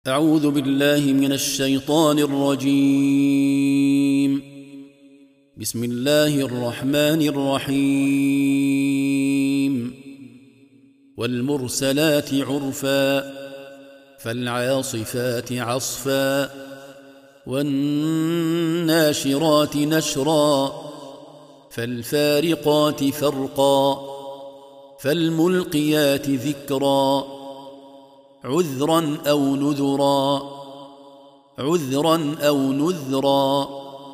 أعوذ بالله من الشيطان الرجيم. بسم الله الرحمن الرحيم. والمرسلات عرفا فالعاصفات عصفا والناشرات نشرا فالفارقات فرقا فالملقيات ذكرا عذرا أو نذرا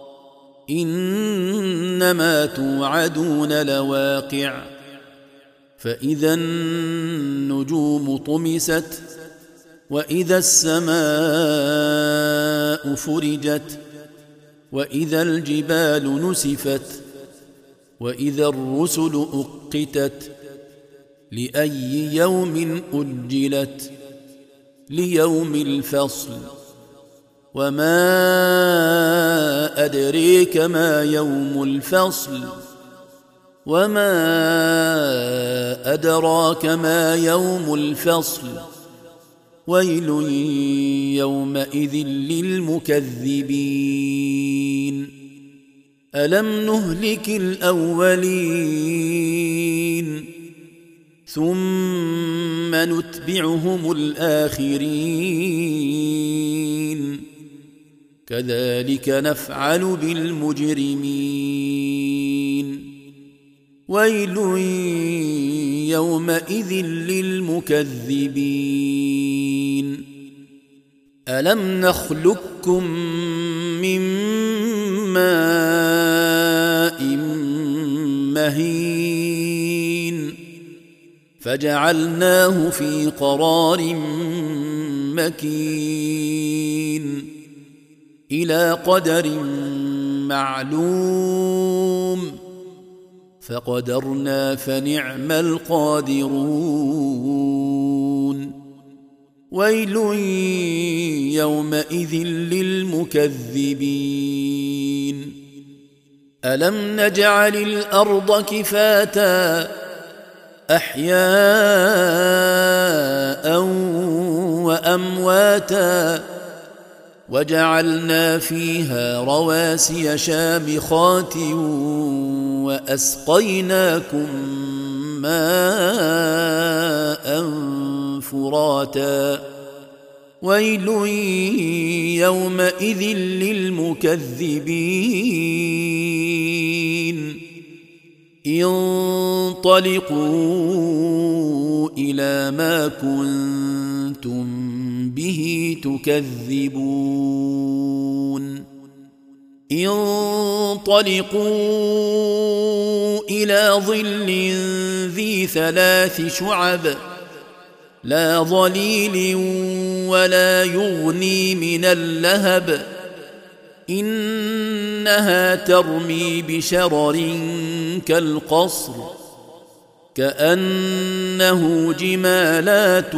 إنما توعدون لواقع فإذا النجوم طمست وإذا السماء فرجت وإذا الجبال نسفت وإذا الرسل أقتت لأي يوم أجلت ليوم الفصل وما أدريك ما يوم الفصل وما أدراك ما يوم الفصل ويل يومئذ للمكذبين ألم نهلك الأولين ثم نتبعهم الآخرين كذلك نفعل بالمجرمين ويل يومئذ للمكذبين ألم نخلقكم من ماء مهين فجعلناه في قرار مكين إلى قدر معلوم فقدرنا فنعم القادرون ويل يومئذ للمكذبين ألم نجعل الأرض كفاتا أحياء وأمواتا وجعلنا فيها رواسي شامخات وأسقيناكم ماء فراتا ويل يومئذ للمكذبين انطلقوا إلى ما كنتم به تكذبون انطلقوا إلى ظل ذي ثلاث شعب لا ظليل ولا يغني من اللهب إنها ترمي بشرر كالقصر كأنه جمالات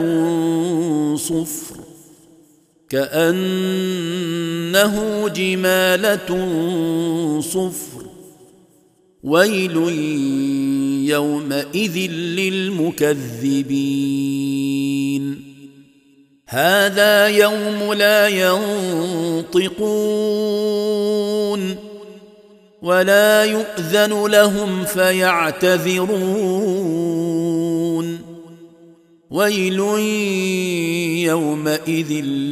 صفر ويل يومئذ للمكذبين هذا يوم لا ينطقون ولا يؤذن لهم فيعتذرون ويل يومئذ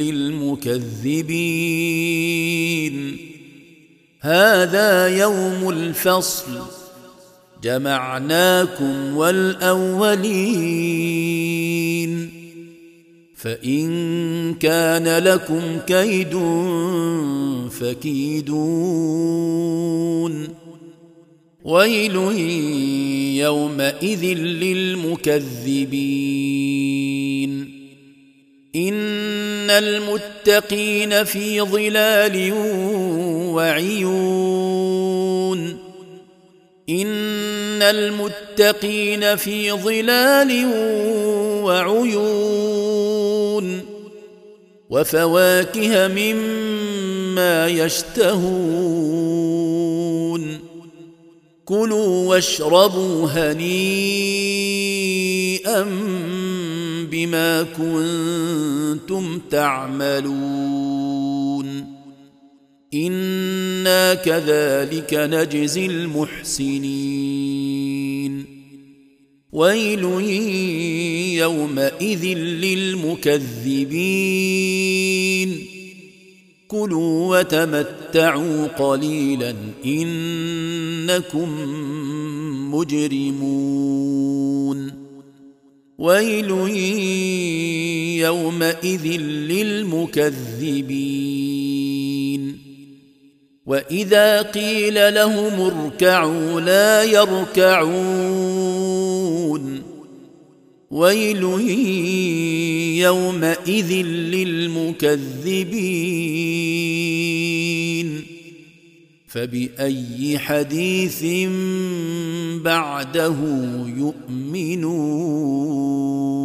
للمكذبين هذا يوم الفصل جمعناكم والأولين فإن كان لكم كيد فكيدون ويل يومئذ للمكذبين إن المتقين في ظلال وعيون إن المتقين في ظلال وعيون وفواكه مما يشتهون كلوا واشربوا هنيئا بما كنتم تعملون إنا كذلك نجزي المحسنين ويل يومئذ للمكذبين كلوا وتمتعوا قليلا إنكم مجرمون ويل يومئذ للمكذبين وإذا قيل لهم اركعوا لا يركعون ويل يومئذ للمكذبين فبأي حديث بعده يؤمنون